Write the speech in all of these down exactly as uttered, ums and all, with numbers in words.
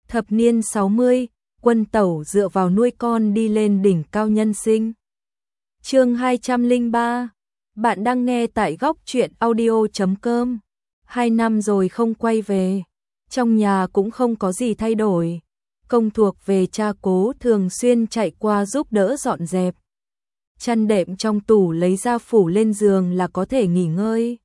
Thập niên sáu mươi, Quân Tẩu dựa vào nuôi con đi lên đỉnh cao nhân sinh. Chương hai trăm lẻ ba. Bạn đang nghe tại góc truyện audio chấm com. Hai năm rồi không quay về, trong nhà cũng không có gì thay đổi. Công thuộc về cha Cố thường xuyên chạy qua giúp đỡ dọn dẹp. Chăn đệm trong tủ lấy ra phủ lên giường là có thể nghỉ ngơi.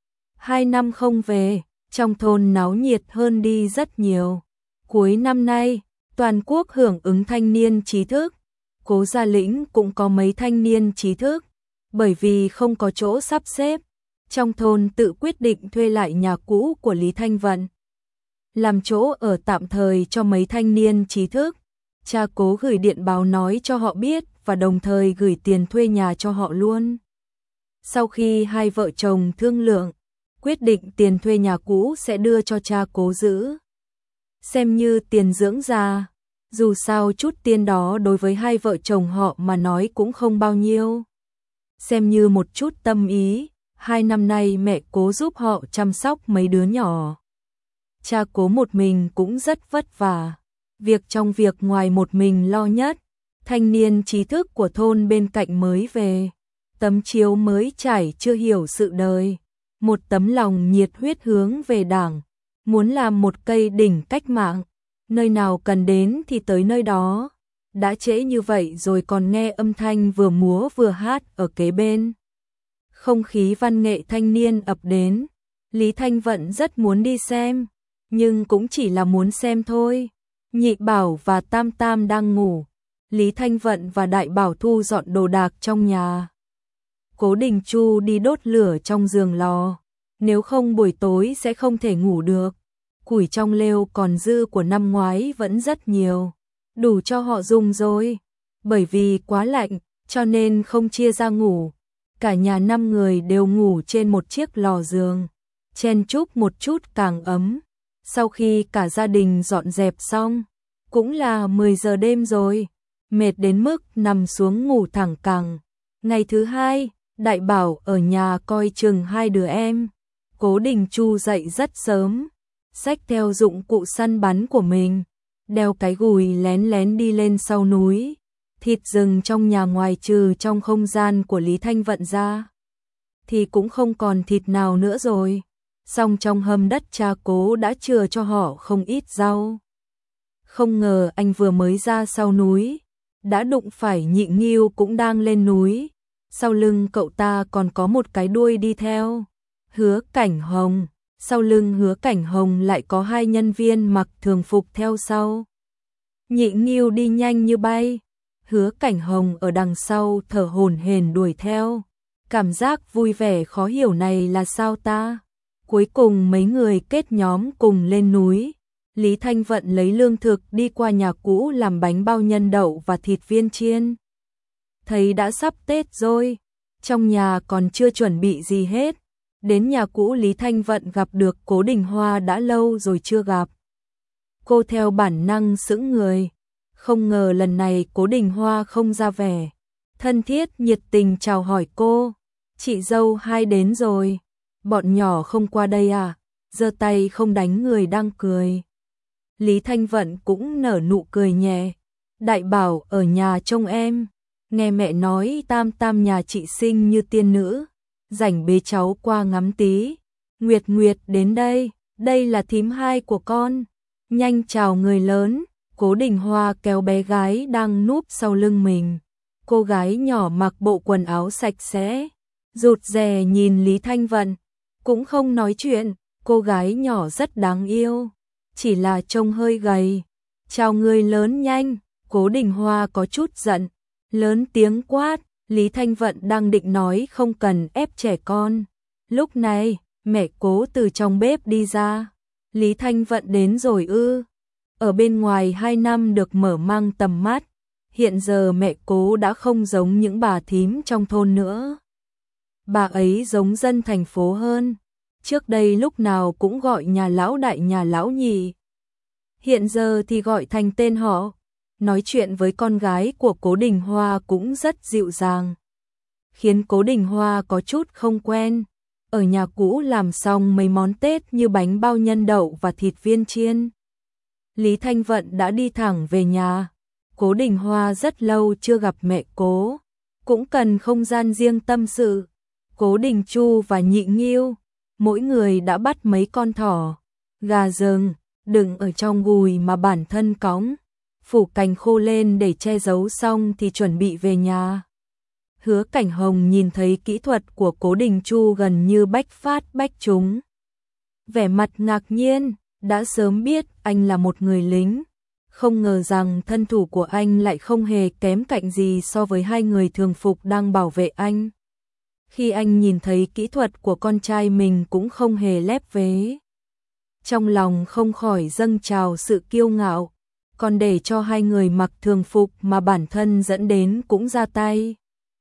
Hai năm không về, trong thôn náo nhiệt hơn đi rất nhiều. Cuối năm nay, toàn quốc hưởng ứng thanh niên trí thức. Cố Gia Lĩnh cũng có mấy thanh niên trí thức, bởi vì không có chỗ sắp xếp. Trong thôn tự quyết định thuê lại nhà cũ của Lý Thanh Vận, làm chỗ ở tạm thời cho mấy thanh niên trí thức. Cha Cố gửi điện báo nói cho họ biết và đồng thời gửi tiền thuê nhà cho họ luôn. Sau khi hai vợ chồng thương lượng, quyết định tiền thuê nhà cũ sẽ đưa cho cha Cố giữ, xem như tiền dưỡng già. Dù sao chút tiền đó đối với hai vợ chồng họ mà nói cũng không bao nhiêu, xem như một chút tâm ý. Hai năm nay mẹ Cố giúp họ chăm sóc mấy đứa nhỏ. Cha Cố một mình cũng rất vất vả, việc trong việc ngoài một mình lo nhất. Thanh niên trí thức của thôn bên cạnh mới về, tấm chiếu mới trải chưa hiểu sự đời, một tấm lòng nhiệt huyết hướng về Đảng, muốn làm một cây đỉnh cách mạng, nơi nào cần đến thì tới nơi đó. Đã trễ như vậy rồi còn nghe âm thanh vừa múa vừa hát ở kế bên. Không khí văn nghệ thanh niên ập đến, Lý Thanh Vận rất muốn đi xem, nhưng cũng chỉ là muốn xem thôi. Nhị Bảo và Tam Tam đang ngủ, Lý Thanh Vận và Đại Bảo thu dọn đồ đạc trong nhà. Cố Đình Chu đi đốt lửa trong giường lò, nếu không buổi tối sẽ không thể ngủ được. Củi trong lều còn dư của năm ngoái vẫn rất nhiều, đủ cho họ dùng rồi. Bởi vì quá lạnh, cho nên không chia ra ngủ. Cả nhà năm người đều ngủ trên một chiếc lò giường, chen chúc một chút càng ấm. Sau khi cả gia đình dọn dẹp xong, cũng là mười giờ đêm rồi, mệt đến mức nằm xuống ngủ thẳng cẳng. Ngày thứ hai, Đại Bảo ở nhà coi chừng hai đứa em. Cố Đình Chu dậy rất sớm, xách theo dụng cụ săn bắn của mình, đeo cái gùi lén lén đi lên sau núi. Thịt rừng trong nhà ngoài trừ trong không gian của Lý Thanh Vận ra, thì cũng không còn thịt nào nữa rồi. Song trong hầm đất cha Cố đã chừa cho họ không ít rau. Không ngờ anh vừa mới ra sau núi, đã đụng phải Nhị Nghiêu cũng đang lên núi. Sau lưng cậu ta còn có một cái đuôi đi theo, Hứa Cảnh Hồng. Sau lưng Hứa Cảnh Hồng lại có hai nhân viên mặc thường phục theo sau. Nhị Nghiêu đi nhanh như bay, Hứa Cảnh Hồng ở đằng sau thở hổn hển đuổi theo. Cảm giác vui vẻ khó hiểu này là sao ta? Cuối cùng mấy người kết nhóm cùng lên núi. Lý Thanh Vận lấy lương thực đi qua nhà cũ làm bánh bao nhân đậu và thịt viên chiên. Thấy đã sắp Tết rồi, trong nhà còn chưa chuẩn bị gì hết. Đến nhà cũ Lý Thanh Vận gặp được Cố Đình Hoa đã lâu rồi chưa gặp. Cô theo bản năng sững người, không ngờ lần này Cố Đình Hoa không ra vẻ, thân thiết nhiệt tình chào hỏi cô. Chị dâu hai đến rồi, bọn nhỏ không qua đây à? Giơ tay không đánh người đang cười. Lý Thanh Vận cũng nở nụ cười nhẹ. Đại Bảo ở nhà trông em, nghe mẹ nói Tam Tam nhà chị xinh như tiên nữ, rảnh bế cháu qua ngắm tí. Nguyệt Nguyệt đến đây, đây là thím hai của con, nhanh chào người lớn. Cố Đình Hoa kéo bé gái đang núp sau lưng mình. Cô gái nhỏ mặc bộ quần áo sạch sẽ, rụt rè nhìn Lý Thanh Vận, cũng không nói chuyện. Cô gái nhỏ rất đáng yêu, chỉ là trông hơi gầy. Chào người lớn nhanh. Cố Đình Hoa có chút giận, lớn tiếng quát. Lý Thanh Vận đang định nói không cần ép trẻ con. Lúc này, mẹ Cố từ trong bếp đi ra. Lý Thanh Vận đến rồi ư? Ở bên ngoài hai năm được mở mang tầm mắt, hiện giờ mẹ Cố đã không giống những bà thím trong thôn nữa. Bà ấy giống dân thành phố hơn. Trước đây lúc nào cũng gọi nhà lão đại nhà lão nhị, hiện giờ thì gọi thành tên họ. Nói chuyện với con gái của Cố Đình Hoa cũng rất dịu dàng, khiến Cố Đình Hoa có chút không quen. Ở nhà cũ làm xong mấy món Tết như bánh bao nhân đậu và thịt viên chiên. Lý Thanh Vận đã đi thẳng về nhà. Cố Đình Hoa rất lâu chưa gặp mẹ Cố, cũng cần không gian riêng tâm sự. Cố Đình Chu và Nhị Nghiêu, mỗi người đã bắt mấy con thỏ, gà rừng, đựng ở trong gùi mà bản thân cõng, phủ cành khô lên để che giấu xong thì chuẩn bị về nhà. Hứa Cảnh Hồng nhìn thấy kỹ thuật của Cố Đình Chu gần như bách phát bách trúng. Vẻ mặt ngạc nhiên, đã sớm biết anh là một người lính, không ngờ rằng thân thủ của anh lại không hề kém cạnh gì so với hai người thường phục đang bảo vệ anh. Khi anh nhìn thấy kỹ thuật của con trai mình cũng không hề lép vế. Trong lòng không khỏi dâng trào sự kiêu ngạo, còn để cho hai người mặc thường phục mà bản thân dẫn đến cũng ra tay.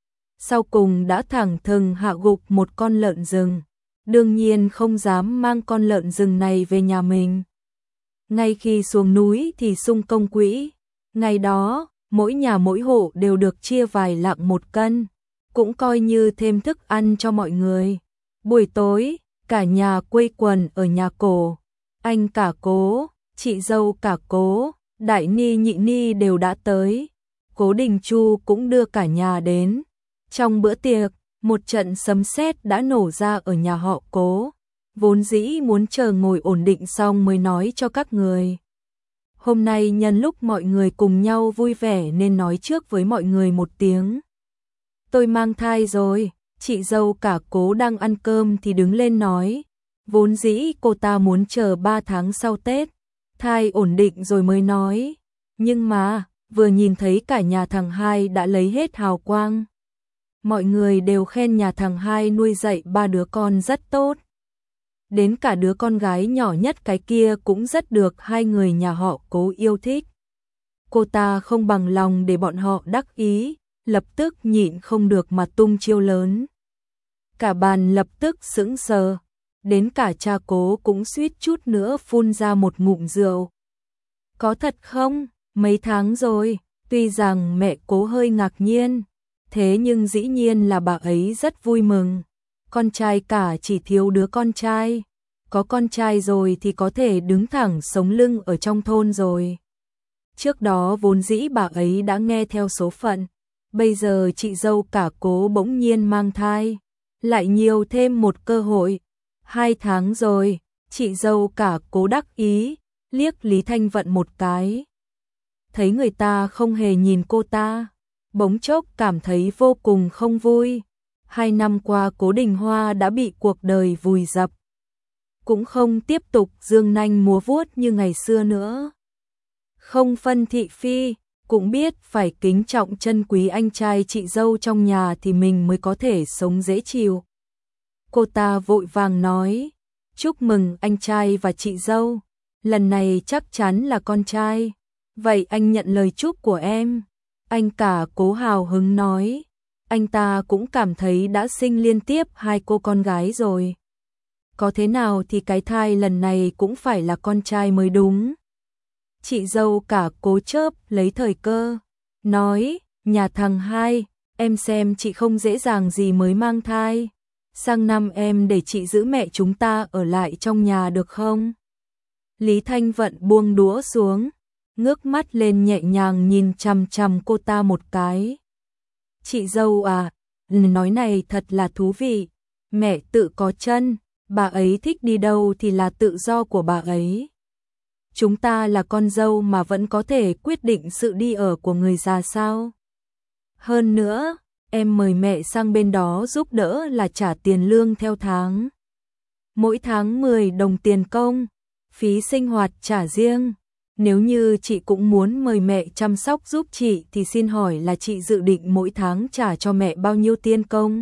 Sau cùng đã thẳng thừng hạ gục một con lợn rừng, đương nhiên không dám mang con lợn rừng này về nhà mình. Ngay khi xuống núi thì sung công quỹ, ngày đó, mỗi nhà mỗi hộ đều được chia vài lạng một cân, cũng coi như thêm thức ăn cho mọi người. Buổi tối, cả nhà quây quần ở nhà Cổ, anh cả Cố, chị dâu cả Cố, Đại Ni Nhị Ni đều đã tới. Cố Đình Chu cũng đưa cả nhà đến. Trong bữa tiệc, một trận sấm sét đã nổ ra ở nhà họ Cố, vốn dĩ muốn chờ ngồi ổn định xong mới nói cho các người. Hôm nay nhân lúc mọi người cùng nhau vui vẻ nên nói trước với mọi người một tiếng. Tôi mang thai rồi, chị dâu cả Cố đang ăn cơm thì đứng lên nói. Vốn dĩ cô ta muốn chờ ba tháng sau Tết, thai ổn định rồi mới nói. Nhưng mà, vừa nhìn thấy cả nhà thằng hai đã lấy hết hào quang. Mọi người đều khen nhà thằng hai nuôi dạy ba đứa con rất tốt. Đến cả đứa con gái nhỏ nhất cái kia cũng rất được hai người nhà họ Cố yêu thích. Cô ta không bằng lòng để bọn họ đắc ý, lập tức nhịn không được mà tung chiêu lớn. Cả bàn lập tức sững sờ, đến cả cha Cố cũng suýt chút nữa phun ra một ngụm rượu. Có thật không? Mấy tháng rồi, tuy rằng mẹ Cố hơi ngạc nhiên, thế nhưng dĩ nhiên là bà ấy rất vui mừng. Con trai cả chỉ thiếu đứa con trai, có con trai rồi thì có thể đứng thẳng sống lưng ở trong thôn rồi. Trước đó vốn dĩ bà ấy đã nghe theo số phận, bây giờ chị dâu cả Cố bỗng nhiên mang thai, lại nhiều thêm một cơ hội. Hai tháng rồi, chị dâu cả Cố đắc ý, liếc Lý Thanh Vận một cái. Thấy người ta không hề nhìn cô ta, bỗng chốc cảm thấy vô cùng không vui. Hai năm qua Cố Đình Hoa đã bị cuộc đời vùi dập, cũng không tiếp tục dương nanh múa vuốt như ngày xưa nữa. Không phân thị phi, cũng biết phải kính trọng trân quý anh trai chị dâu trong nhà thì mình mới có thể sống dễ chịu. Cô ta vội vàng nói, chúc mừng anh trai và chị dâu, lần này chắc chắn là con trai, vậy anh nhận lời chúc của em. Anh cả Cố hào hứng nói, anh ta cũng cảm thấy đã sinh liên tiếp hai cô con gái rồi. Có thế nào thì cái thai lần này cũng phải là con trai mới đúng. Chị dâu cả Cố chớp lấy thời cơ, nói, nhà thằng hai, em xem chị không dễ dàng gì mới mang thai. Sang năm em để chị giữ mẹ chúng ta ở lại trong nhà được không? Lý Thanh Vận buông đũa xuống, ngước mắt lên nhẹ nhàng nhìn chằm chằm cô ta một cái. Chị dâu à, nói này thật là thú vị. Mẹ tự có chân, bà ấy thích đi đâu thì là tự do của bà ấy. Chúng ta là con dâu mà vẫn có thể quyết định sự đi ở của người già sao? Hơn nữa, em mời mẹ sang bên đó giúp đỡ là trả tiền lương theo tháng. Mỗi tháng mười đồng tiền công, phí sinh hoạt trả riêng. Nếu như chị cũng muốn mời mẹ chăm sóc giúp chị thì xin hỏi là chị dự định mỗi tháng trả cho mẹ bao nhiêu tiền công?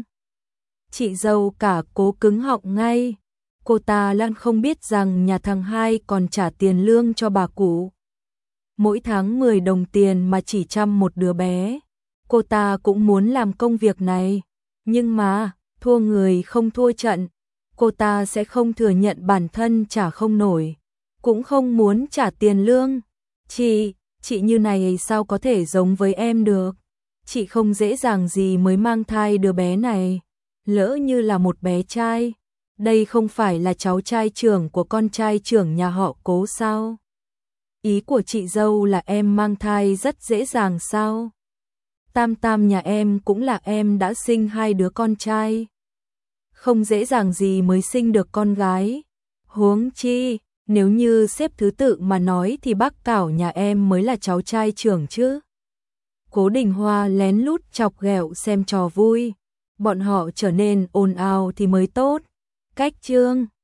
Chị dâu cả Cố cứng họng ngay. Cô ta lăn không biết rằng nhà thằng hai còn trả tiền lương cho bà cụ. Mỗi tháng mười đồng tiền mà chỉ chăm một đứa bé. Cô ta cũng muốn làm công việc này. Nhưng mà, thua người không thua trận. Cô ta sẽ không thừa nhận bản thân trả không nổi. Cũng không muốn trả tiền lương. Chị, chị như này sao có thể giống với em được? Chị không dễ dàng gì mới mang thai đứa bé này. Lỡ như là một bé trai. Đây không phải là cháu trai trưởng của con trai trưởng nhà họ Cố sao? Ý của chị dâu là em mang thai rất dễ dàng sao? Tam tam nhà em cũng là em đã sinh hai đứa con trai. Không dễ dàng gì mới sinh được con gái. Huống chi, nếu như xếp thứ tự mà nói thì bác Cảo nhà em mới là cháu trai trưởng chứ. Cố Đình Hoa lén lút chọc ghẹo xem trò vui. Bọn họ trở nên ồn ào thì mới tốt. Cách chương